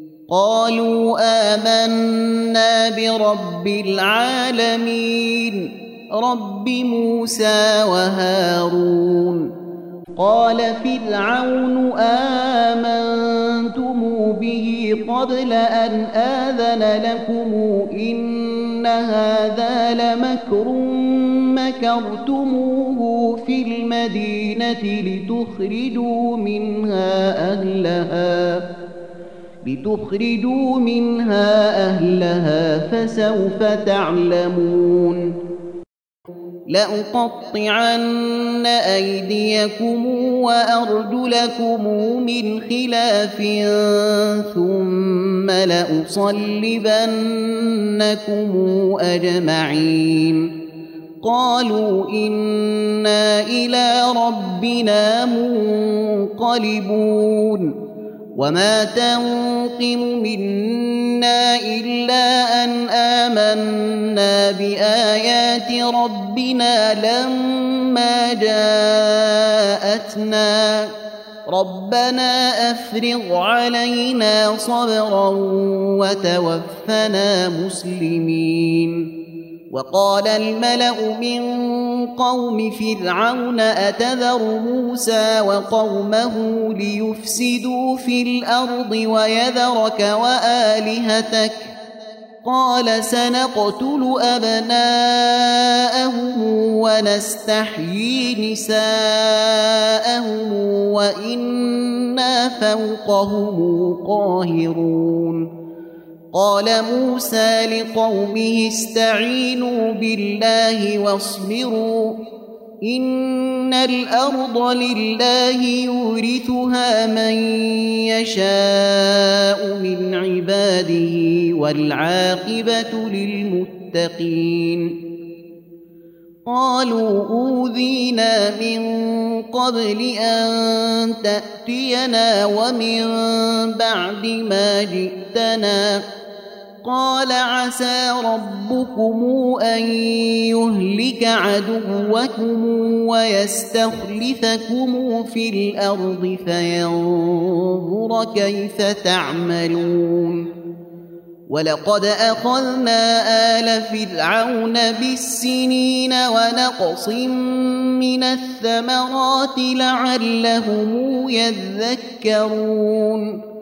قالوا آمنا برب العالمين رب موسى وهارون. قال فرعون آمنتم به قبل أن آذن لكم إن هذا لمكر مكرتموه في المدينة لتخرجوا منها أهلها فسوف تعلمون. لأقطعن أيديكم وأرجلكم من خلاف ثم لأصلبنكم أجمعين. قالوا إنا إلى ربنا منقلبون. وما تنقم منا إلا أن آمنا بآيات ربنا لما جاءتنا ربنا أفرغ علينا صبرا وتوفنا مسلمين. وقال الملأ من قوم فرعون أتذر موسى وقومه ليفسدوا في الأرض ويذرك وآلهتك قال سنقتل أبناءهم ونستحيي نساءهم وإنا فوقهم قاهرون. قال موسى لقومه استعينوا بالله واصبروا إن الأرض لله يورثها من يشاء من عباده والعاقبة للمتقين. قالوا أوذينا من قبل أن تأتينا ومن بعد ما جئتنا قال عسى ربكم أن يهلك عدوكم ويستخلفكم في الأرض فينظر كيف تعملون. ولقد أخذنا آل فرعون بالسنين ونقص من الثمرات لعلهم يذكرون.